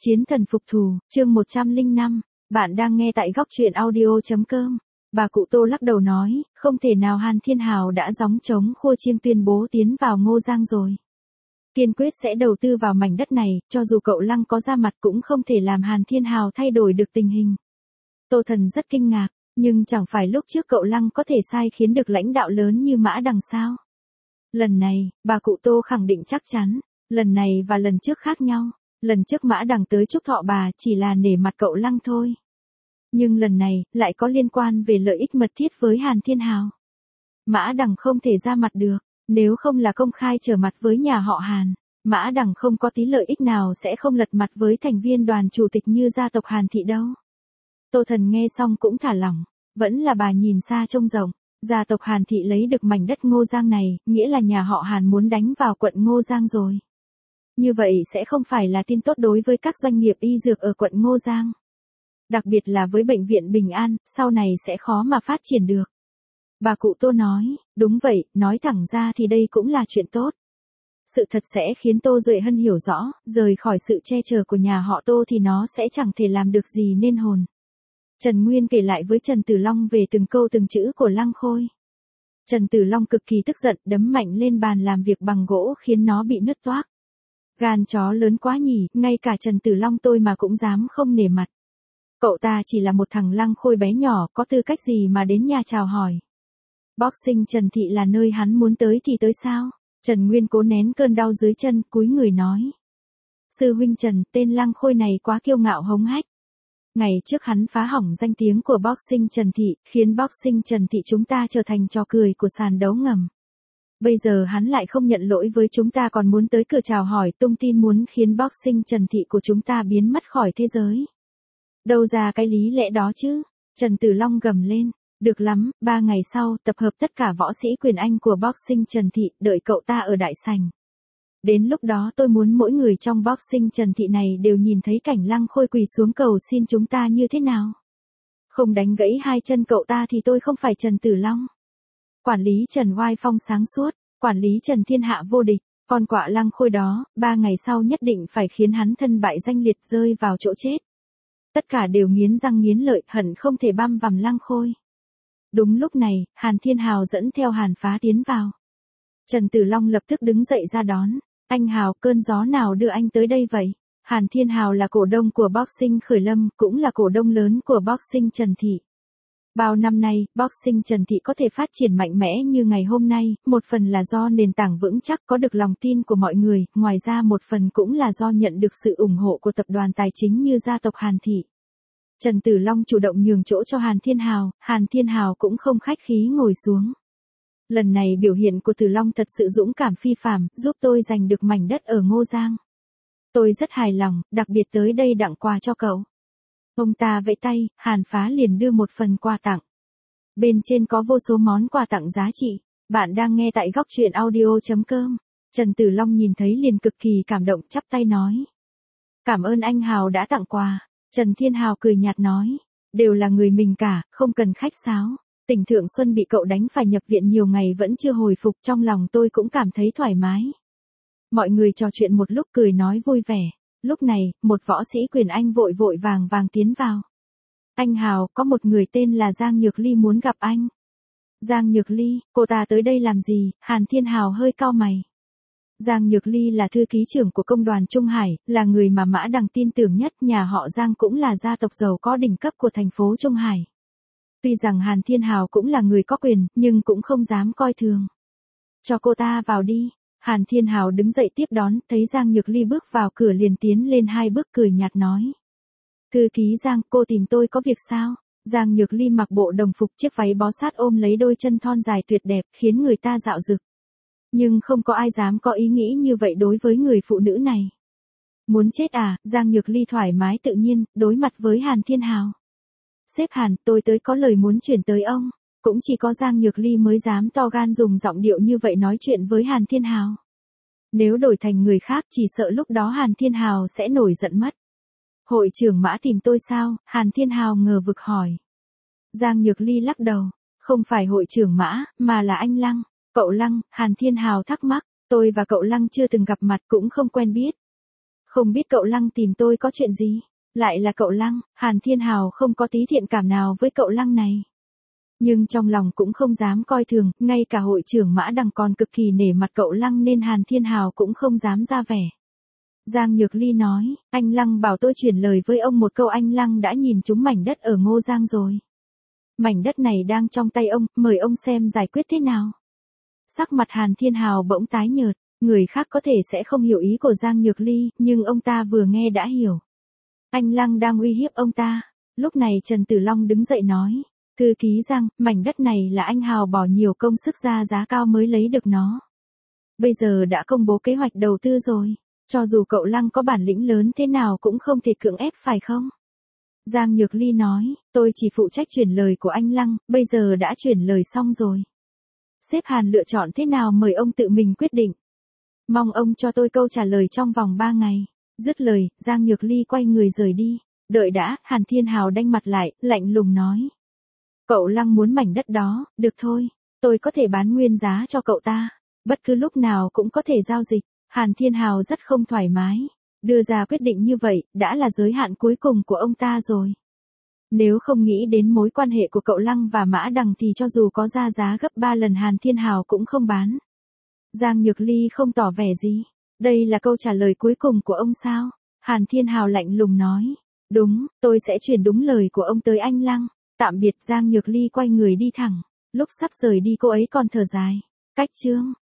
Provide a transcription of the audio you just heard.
Chiến thần phục thù, chương 105, bạn đang nghe tại góc truyện audio.com. Bà cụ Tô lắc đầu nói, không thể nào Hàn Thiên Hào đã gióng trống khua chiêng tuyên bố tiến vào Ngô Giang rồi. Kiên quyết sẽ đầu tư vào mảnh đất này, cho dù cậu Lăng có ra mặt cũng không thể làm Hàn Thiên Hào thay đổi được tình hình. Tô Thần rất kinh ngạc, nhưng chẳng phải lúc trước cậu Lăng có thể sai khiến được lãnh đạo lớn như Mã Đằng sao? Lần này, bà cụ Tô khẳng định chắc chắn, lần này và lần trước khác nhau. Lần trước Mã Đằng tới chúc thọ bà chỉ là nể mặt cậu Lăng thôi. Nhưng lần này, lại có liên quan về lợi ích mật thiết với Hàn Thiên Hào. Mã Đằng không thể ra mặt được, nếu không là công khai trở mặt với nhà họ Hàn. Mã Đằng không có tí lợi ích nào sẽ không lật mặt với thành viên đoàn chủ tịch như gia tộc Hàn Thị đâu. Tô Thần nghe xong cũng thả lỏng, vẫn là bà nhìn xa trông rộng. Gia tộc Hàn Thị lấy được mảnh đất Ngô Giang này, nghĩa là nhà họ Hàn muốn đánh vào quận Ngô Giang rồi. Như vậy sẽ không phải là tin tốt đối với các doanh nghiệp y dược ở quận Ngô Giang. Đặc biệt là với bệnh viện Bình An, sau này sẽ khó mà phát triển được. Bà cụ Tô nói, đúng vậy, nói thẳng ra thì đây cũng là chuyện tốt. Sự thật sẽ khiến Tô Duệ Hân hiểu rõ, rời khỏi sự che chở của nhà họ Tô thì nó sẽ chẳng thể làm được gì nên hồn. Trần Nguyên kể lại với Trần Tử Long về từng câu từng chữ của Lăng Khôi. Trần Tử Long cực kỳ tức giận, đấm mạnh lên bàn làm việc bằng gỗ khiến nó bị nứt toác. Gan chó lớn quá nhỉ, ngay cả Trần Tử Long tôi mà cũng dám không nể mặt. Cậu ta chỉ là một thằng Lăng Khôi bé nhỏ, có tư cách gì mà đến nhà chào hỏi. Boxing Trần Thị là nơi hắn muốn tới thì tới sao? Trần Nguyên cố nén cơn đau dưới chân, cúi người nói. Sư huynh Trần, tên Lăng Khôi này quá kiêu ngạo hống hách. Ngày trước hắn phá hỏng danh tiếng của Boxing Trần Thị, khiến Boxing Trần Thị chúng ta trở thành trò cười của sàn đấu ngầm. Bây giờ hắn lại không nhận lỗi với chúng ta còn muốn tới cửa chào hỏi tung tin muốn khiến Boxing Trần Thị của chúng ta biến mất khỏi thế giới. Đâu ra cái lý lẽ đó chứ? Trần Tử Long gầm lên. Được lắm, 3 ngày sau, tập hợp tất cả võ sĩ quyền Anh của Boxing Trần Thị, đợi cậu ta ở đại sảnh. Đến lúc đó tôi muốn mỗi người trong Boxing Trần Thị này đều nhìn thấy cảnh Lăng Khôi quỳ xuống cầu xin chúng ta như thế nào. Không đánh gãy hai chân cậu ta thì tôi không phải Trần Tử Long. Quản lý Trần oai phong sáng suốt, quản lý Trần thiên hạ vô địch, con quạ Lăng Khôi đó, 3 ngày sau nhất định phải khiến hắn thân bại danh liệt rơi vào chỗ chết. Tất cả đều nghiến răng nghiến lợi, hận không thể băm vằm Lăng Khôi. Đúng lúc này, Hàn Thiên Hào dẫn theo Hàn Phá tiến vào. Trần Tử Long lập tức đứng dậy ra đón. Anh Hào, cơn gió nào đưa anh tới đây vậy? Hàn Thiên Hào là cổ đông của Boxing Khởi Lâm, cũng là cổ đông lớn của Boxing Trần Thị. Bao năm nay, Boxing Trần Thị có thể phát triển mạnh mẽ như ngày hôm nay, một phần là do nền tảng vững chắc có được lòng tin của mọi người, ngoài ra một phần cũng là do nhận được sự ủng hộ của tập đoàn tài chính như gia tộc Hàn Thị. Trần Tử Long chủ động nhường chỗ cho Hàn Thiên Hào cũng không khách khí ngồi xuống. Lần này biểu hiện của Tử Long thật sự dũng cảm phi phàm, giúp tôi giành được mảnh đất ở Ngô Giang. Tôi rất hài lòng, đặc biệt tới đây tặng quà cho cậu. Ông ta vẫy tay, Hàn Phá liền đưa một phần quà tặng. Bên trên có vô số món quà tặng giá trị. Bạn đang nghe tại góc truyện audio.com. Trần Tử Long nhìn thấy liền cực kỳ cảm động chắp tay nói. Cảm ơn anh Hào đã tặng quà. Trần Thiên Hào cười nhạt nói. Đều là người mình cả, không cần khách sáo. Tỉnh Thượng Xuân bị cậu đánh phải nhập viện nhiều ngày vẫn chưa hồi phục, trong lòng tôi cũng cảm thấy thoải mái. Mọi người trò chuyện một lúc cười nói vui vẻ. Lúc này, một võ sĩ quyền Anh vội vội vàng vàng tiến vào. Anh Hào, có một người tên là Giang Nhược Ly muốn gặp anh. Giang Nhược Ly, cô ta tới đây làm gì? Hàn Thiên Hào hơi cau mày. Giang Nhược Ly là thư ký trưởng của công đoàn Trung Hải, là người mà Mã Đằng tin tưởng nhất, nhà họ Giang cũng là gia tộc giàu có đỉnh cấp của thành phố Trung Hải. Tuy rằng Hàn Thiên Hào cũng là người có quyền, nhưng cũng không dám coi thường. Cho cô ta vào đi. Hàn Thiên Hào đứng dậy tiếp đón, thấy Giang Nhược Ly bước vào cửa liền tiến lên 2 bước cười nhạt nói. Thư ký Giang, cô tìm tôi có việc sao? Giang Nhược Ly mặc bộ đồng phục, chiếc váy bó sát ôm lấy đôi chân thon dài tuyệt đẹp, khiến người ta dạo dực. Nhưng không có ai dám có ý nghĩ như vậy đối với người phụ nữ này. Muốn chết à? Giang Nhược Ly thoải mái tự nhiên, đối mặt với Hàn Thiên Hào. Sếp Hàn, tôi tới có lời muốn chuyển tới ông. Cũng chỉ có Giang Nhược Ly mới dám to gan dùng giọng điệu như vậy nói chuyện với Hàn Thiên Hào. Nếu đổi thành người khác chỉ sợ lúc đó Hàn Thiên Hào sẽ nổi giận mất. Hội trưởng Mã tìm tôi sao? Hàn Thiên Hào ngờ vực hỏi. Giang Nhược Ly lắc đầu. Không phải hội trưởng Mã, mà là anh Lăng. Cậu Lăng, Hàn Thiên Hào thắc mắc. Tôi và cậu Lăng chưa từng gặp mặt cũng không quen biết. Không biết cậu Lăng tìm tôi có chuyện gì? Lại là cậu Lăng, Hàn Thiên Hào không có tí thiện cảm nào với cậu Lăng này. Nhưng trong lòng cũng không dám coi thường, ngay cả hội trưởng Mã Đằng còn cực kỳ nể mặt cậu Lăng nên Hàn Thiên Hào cũng không dám ra vẻ. Giang Nhược Ly nói, anh Lăng bảo tôi chuyển lời với ông một câu, anh Lăng đã nhìn trúng mảnh đất ở Ngô Giang rồi. Mảnh đất này đang trong tay ông, mời ông xem giải quyết thế nào. Sắc mặt Hàn Thiên Hào bỗng tái nhợt, người khác có thể sẽ không hiểu ý của Giang Nhược Ly, nhưng ông ta vừa nghe đã hiểu. Anh Lăng đang uy hiếp ông ta. Lúc này Trần Tử Long đứng dậy nói, thư ký Giang, mảnh đất này là anh Hào bỏ nhiều công sức ra giá cao mới lấy được nó. Bây giờ đã công bố kế hoạch đầu tư rồi, cho dù cậu Lăng có bản lĩnh lớn thế nào cũng không thể cưỡng ép phải không? Giang Nhược Ly nói, tôi chỉ phụ trách chuyển lời của anh Lăng, bây giờ đã chuyển lời xong rồi. Sếp Hàn lựa chọn thế nào mời ông tự mình quyết định. Mong ông cho tôi câu trả lời trong vòng 3 ngày. Dứt lời, Giang Nhược Ly quay người rời đi. Đợi đã, Hàn Thiên Hào đanh mặt lại, lạnh lùng nói. Cậu Lăng muốn mảnh đất đó, được thôi, tôi có thể bán nguyên giá cho cậu ta. Bất cứ lúc nào cũng có thể giao dịch. Hàn Thiên Hào rất không thoải mái. Đưa ra quyết định như vậy, đã là giới hạn cuối cùng của ông ta rồi. Nếu không nghĩ đến mối quan hệ của cậu Lăng và Mã Đằng thì cho dù có ra giá gấp 3 lần Hàn Thiên Hào cũng không bán. Giang Nhược Ly không tỏ vẻ gì. Đây là câu trả lời cuối cùng của ông sao? Hàn Thiên Hào lạnh lùng nói. Đúng, tôi sẽ truyền đúng lời của ông tới anh Lăng. Tạm biệt. Giang Nhược Ly quay người đi thẳng. Lúc sắp rời đi cô ấy còn thở dài. Cách chương.